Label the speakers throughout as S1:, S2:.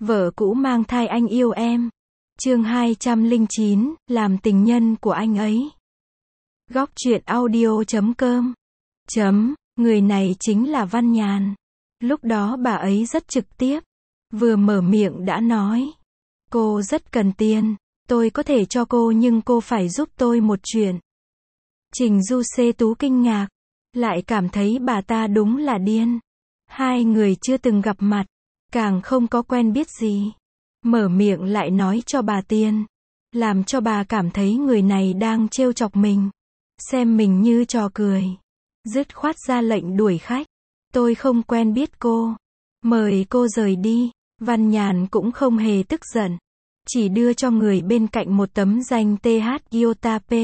S1: Vợ cũ mang thai anh yêu em. Chương 209, làm tình nhân của anh ấy. Góc truyện audio.com. Người này chính là Văn Nhàn. Lúc đó bà ấy rất trực tiếp. Vừa mở miệng đã nói. Cô rất cần tiền. Tôi có thể cho cô nhưng cô phải giúp tôi một chuyện. Trình Du Xê Tú kinh ngạc. Lại cảm thấy bà ta đúng là điên. Hai người chưa từng gặp mặt. Càng không có quen biết gì. Mở miệng lại nói cho bà tiền. Làm cho bà cảm thấy người này đang trêu chọc mình. Xem mình như trò cười. Dứt khoát ra lệnh đuổi khách. Tôi không quen biết cô. Mời cô rời đi. Văn Nhàn cũng không hề tức giận. Chỉ đưa cho người bên cạnh một tấm danh TH Iota P.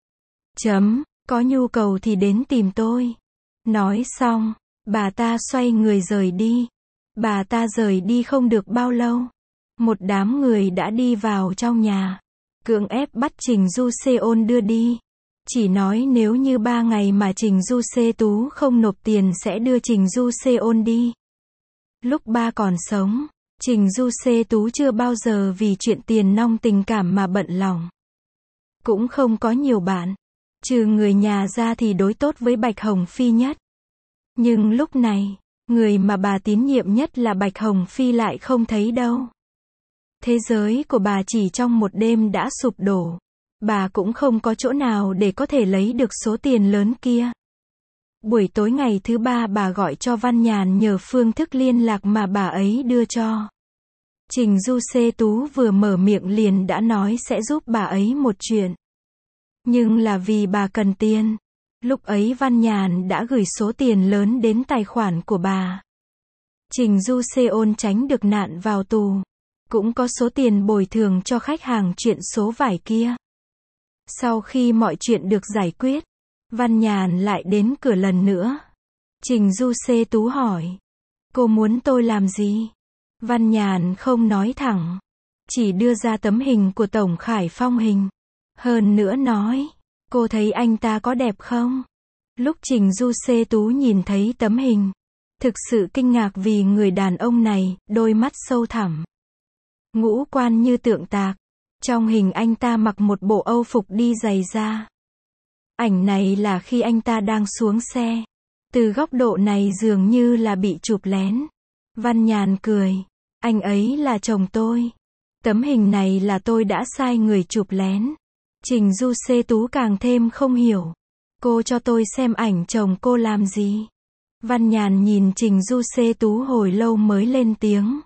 S1: Có nhu cầu thì đến tìm tôi. Nói xong, bà ta xoay người rời đi. Bà ta rời đi không được bao lâu. Một đám người đã đi vào trong nhà. Cưỡng ép bắt Trình Du Xê Ôn đưa đi. Chỉ nói nếu như 3 ngày mà Trình Du Xê Tú không nộp tiền sẽ đưa Trình Du Xê Ôn đi. Lúc ba còn sống, Trình Du Xê Tú chưa bao giờ vì chuyện tiền nong tình cảm mà bận lòng. Cũng không có nhiều bạn. Trừ người nhà ra thì đối tốt với Bạch Hồng Phi nhất. Nhưng lúc này, người mà bà tín nhiệm nhất là Bạch Hồng Phi lại không thấy đâu. Thế giới của bà chỉ trong một đêm đã sụp đổ. Bà cũng không có chỗ nào để có thể lấy được số tiền lớn kia. Buổi tối ngày thứ 3 bà gọi cho Văn Nhàn nhờ phương thức liên lạc mà bà ấy đưa cho. Trình Du Xê Tú vừa mở miệng liền đã nói sẽ giúp bà ấy một chuyện. Nhưng là vì bà cần tiền. Lúc ấy Văn Nhàn đã gửi số tiền lớn đến tài khoản của bà. Trình Du Xê Ôn tránh được nạn vào tù. Cũng có số tiền bồi thường cho khách hàng chuyện số vải kia. Sau khi mọi chuyện được giải quyết, Văn Nhàn lại đến cửa lần nữa. Trình Du Xê Tú hỏi. Cô muốn tôi làm gì? Văn Nhàn không nói thẳng. Chỉ đưa ra tấm hình của Tổng Khải Phong hình. Hơn nữa nói. Cô thấy anh ta có đẹp không? Lúc Trình Du Xê Tú nhìn thấy tấm hình. Thực sự kinh ngạc vì người đàn ông này, đôi mắt sâu thẳm. Ngũ quan như tượng tạc. Trong hình anh ta mặc một bộ âu phục đi giày da. Ảnh này là khi anh ta đang xuống xe. Từ góc độ này dường như là bị chụp lén. Văn Nhàn cười. Anh ấy là chồng tôi. Tấm hình này là tôi đã sai người chụp lén. Trình Du Xê Tú càng thêm không hiểu. Cô cho tôi xem ảnh chồng cô làm gì? Văn Nhàn nhìn Trình Du Xê Tú hồi lâu mới lên tiếng.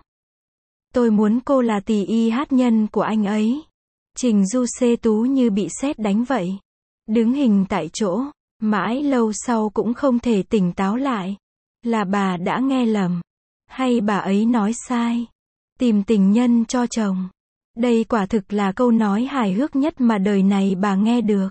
S1: Tôi muốn cô là tỷ y hát nhân của anh ấy. Trình Du Xê Tú như bị sét đánh vậy. Đứng hình tại chỗ, mãi lâu sau cũng không thể tỉnh táo lại. Là bà đã nghe lầm. Hay bà ấy nói sai. Tìm tình nhân cho chồng. Đây quả thực là câu nói hài hước nhất mà đời này bà nghe được.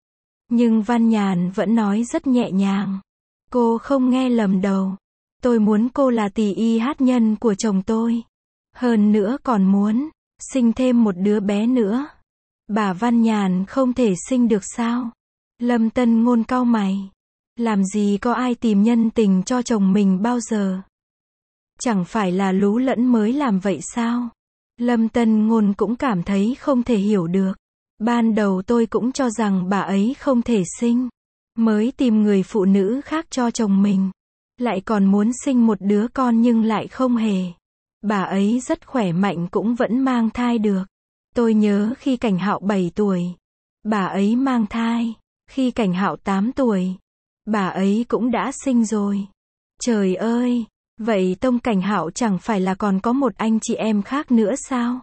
S1: Nhưng Văn Nhàn vẫn nói rất nhẹ nhàng. Cô không nghe lầm đâu. Tôi muốn cô là tỷ y hát nhân của chồng tôi. Hơn nữa còn muốn sinh thêm một đứa bé nữa. Bà Văn Nhàn không thể sinh được sao? Lâm Tân Ngôn cau mày. Làm gì có ai tìm nhân tình cho chồng mình bao giờ? Chẳng phải là lú lẫn mới làm vậy sao? Lâm Tân Ngôn cũng cảm thấy không thể hiểu được. Ban đầu tôi cũng cho rằng bà ấy không thể sinh. Mới tìm người phụ nữ khác cho chồng mình. Lại còn muốn sinh một đứa con nhưng lại không hề. Bà ấy rất khỏe mạnh cũng vẫn mang thai được. Tôi nhớ khi Cảnh Hạo 7 tuổi. Bà ấy mang thai. Khi Cảnh Hạo 8 tuổi. Bà ấy cũng đã sinh rồi. Trời ơi! Vậy Tông Cảnh Hạo chẳng phải là còn có một anh chị em khác nữa sao?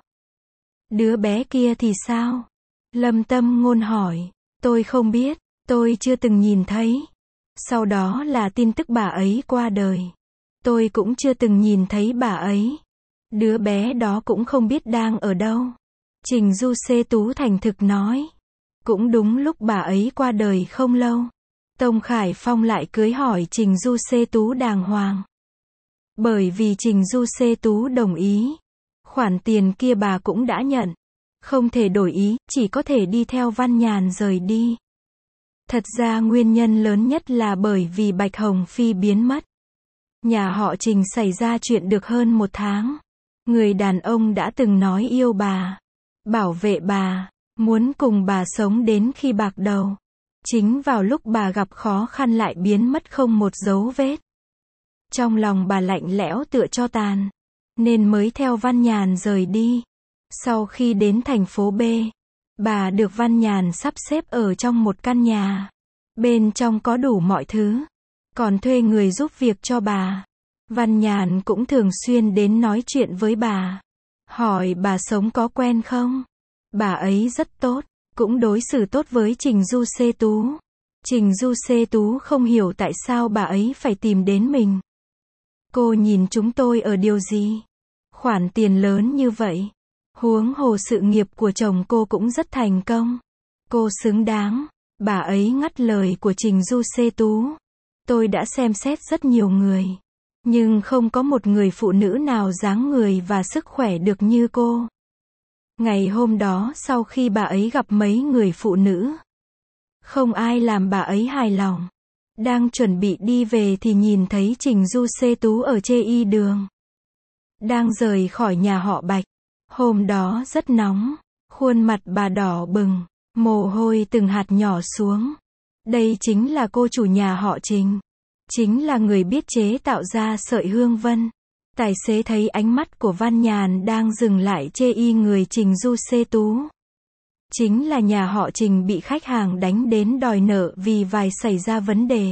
S1: Đứa bé kia thì sao? Lâm Tâm Ngôn hỏi. Tôi không biết. Tôi chưa từng nhìn thấy. Sau đó là tin tức bà ấy qua đời. Tôi cũng chưa từng nhìn thấy bà ấy. Đứa bé đó cũng không biết đang ở đâu. Trình Du Xê Tú thành thực nói. Cũng đúng lúc bà ấy qua đời không lâu. Tông Khải Phong lại cưới hỏi Trình Du Xê Tú đàng hoàng. Bởi vì Trình Du Xê Tú đồng ý. Khoản tiền kia bà cũng đã nhận. Không thể đổi ý, chỉ có thể đi theo Văn Nhàn rời đi. Thật ra nguyên nhân lớn nhất là bởi vì Bạch Hồng Phi biến mất. Nhà họ Trình xảy ra chuyện được hơn 1 tháng. Người đàn ông đã từng nói yêu bà, bảo vệ bà, muốn cùng bà sống đến khi bạc đầu. Chính vào lúc bà gặp khó khăn lại biến mất không một dấu vết. Trong lòng bà lạnh lẽo tựa tro tàn, nên mới theo Văn Nhàn rời đi. Sau khi đến thành phố B, bà được Văn Nhàn sắp xếp ở trong một căn nhà. Bên trong có đủ mọi thứ, còn thuê người giúp việc cho bà. Văn Nhàn cũng thường xuyên đến nói chuyện với bà, hỏi bà sống có quen không. Bà ấy rất tốt, cũng đối xử tốt với Trình Du Xê Tú. Trình Du Xê Tú không hiểu tại sao bà ấy phải tìm đến mình. Cô nhìn chúng tôi ở điều gì? Khoản tiền lớn như vậy. Huống hồ sự nghiệp của chồng cô cũng rất thành công. Cô xứng đáng. Bà ấy ngắt lời của Trình Du Xê Tú. Tôi đã xem xét rất nhiều người, nhưng không có một người phụ nữ nào dáng người và sức khỏe được như cô. Ngày hôm đó sau khi bà ấy gặp mấy người phụ nữ, không ai làm bà ấy hài lòng. Đang chuẩn bị đi về thì nhìn thấy Trình Du Xê Tú ở Chê Y đường. Đang rời khỏi nhà họ Bạch. Hôm đó rất nóng, khuôn mặt bà đỏ bừng, mồ hôi từng hạt nhỏ xuống. Đây chính là cô chủ nhà họ Trình. Chính là người biết chế tạo ra sợi hương vân. Tài xế thấy ánh mắt của Văn Nhàn đang dừng lại chê y người Trình Du Xê Tú. Chính là nhà họ Trình bị khách hàng đánh đến đòi nợ vì vài xảy ra vấn đề.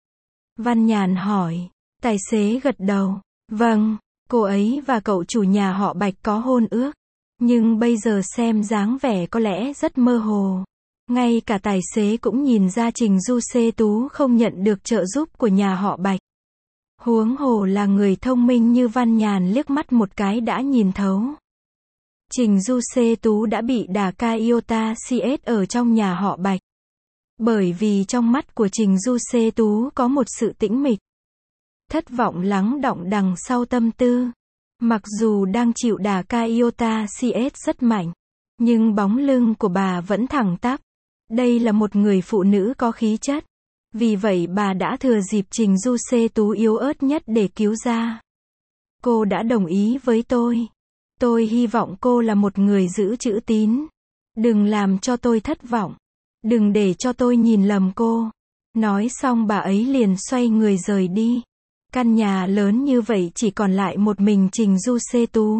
S1: Văn Nhàn hỏi. Tài xế gật đầu. Vâng, cô ấy và cậu chủ nhà họ Bạch có hôn ước. Nhưng bây giờ xem dáng vẻ có lẽ rất mơ hồ. Ngay cả tài xế cũng nhìn ra Trình Du Xê Tú không nhận được trợ giúp của nhà họ Bạch. Huống hồ là người thông minh như Văn Nhàn liếc mắt một cái đã nhìn thấu. Trình Du Xê Tú đã bị đả ca iota CS ở trong nhà họ Bạch. Bởi vì trong mắt của Trình Du Xê Tú có một sự tĩnh mịch, thất vọng lắng đọng đằng sau tâm tư. Mặc dù đang chịu đả ca iota CS rất mạnh, nhưng bóng lưng của bà vẫn thẳng tắp. Đây là một người phụ nữ có khí chất. Vì vậy bà đã thừa dịp Trình Du Xê Tú yếu ớt nhất để cứu ra. Cô đã đồng ý với tôi. Tôi hy vọng cô là một người giữ chữ tín. Đừng làm cho tôi thất vọng. Đừng để cho tôi nhìn lầm cô. Nói xong bà ấy liền xoay người rời đi. Căn nhà lớn như vậy chỉ còn lại một mình Trình Du Xê Tú.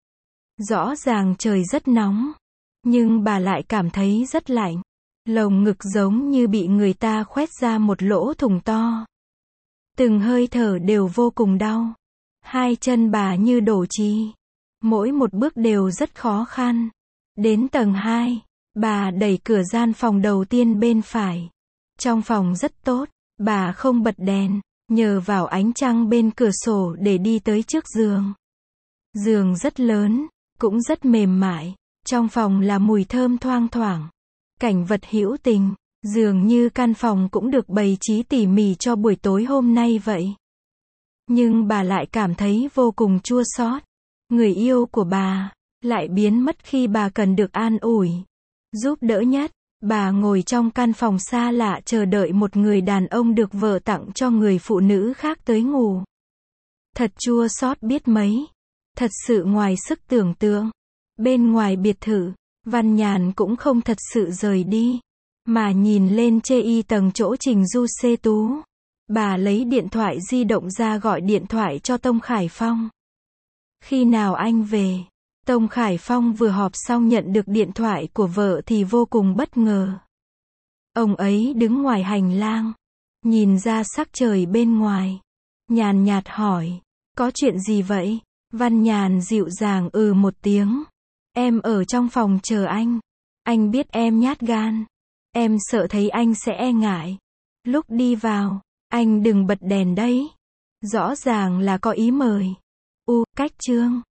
S1: Rõ ràng trời rất nóng, nhưng bà lại cảm thấy rất lạnh. Lồng ngực giống như bị người ta khoét ra một lỗ thủng to. Từng hơi thở đều vô cùng đau. Hai chân bà như đổ trì. Mỗi một bước đều rất khó khăn. Đến tầng 2, bà đẩy cửa gian phòng đầu tiên bên phải. Trong phòng rất tốt, bà không bật đèn, nhờ vào ánh trăng bên cửa sổ để đi tới trước giường. Giường rất lớn, cũng rất mềm mại. Trong phòng là mùi thơm thoang thoảng. Cảnh vật hữu tình, dường như căn phòng cũng được bày trí tỉ mỉ cho buổi tối hôm nay vậy. Nhưng bà lại cảm thấy vô cùng chua xót. Người yêu của bà lại biến mất khi bà cần được an ủi, giúp đỡ nhất. Bà ngồi trong căn phòng xa lạ chờ đợi một người đàn ông được vợ tặng cho người phụ nữ khác tới ngủ. Thật chua xót biết mấy. Thật sự ngoài sức tưởng tượng. Bên ngoài biệt thự, Văn Nhàn cũng không thật sự rời đi, mà nhìn lên chê y tầng chỗ Trình Du Xê Tú. Bà lấy điện thoại di động ra gọi điện thoại cho Tông Khải Phong. Khi nào anh về? Tông Khải Phong vừa họp xong nhận được điện thoại của vợ thì vô cùng bất ngờ. Ông ấy đứng ngoài hành lang, nhìn ra sắc trời bên ngoài, nhàn nhạt hỏi, có chuyện gì vậy? Văn Nhàn dịu dàng một tiếng. Em ở trong phòng chờ anh. Anh biết em nhát gan. Em sợ thấy anh sẽ e ngại. Lúc đi vào, anh đừng bật đèn đấy. Rõ ràng là có ý mời. Cách chương.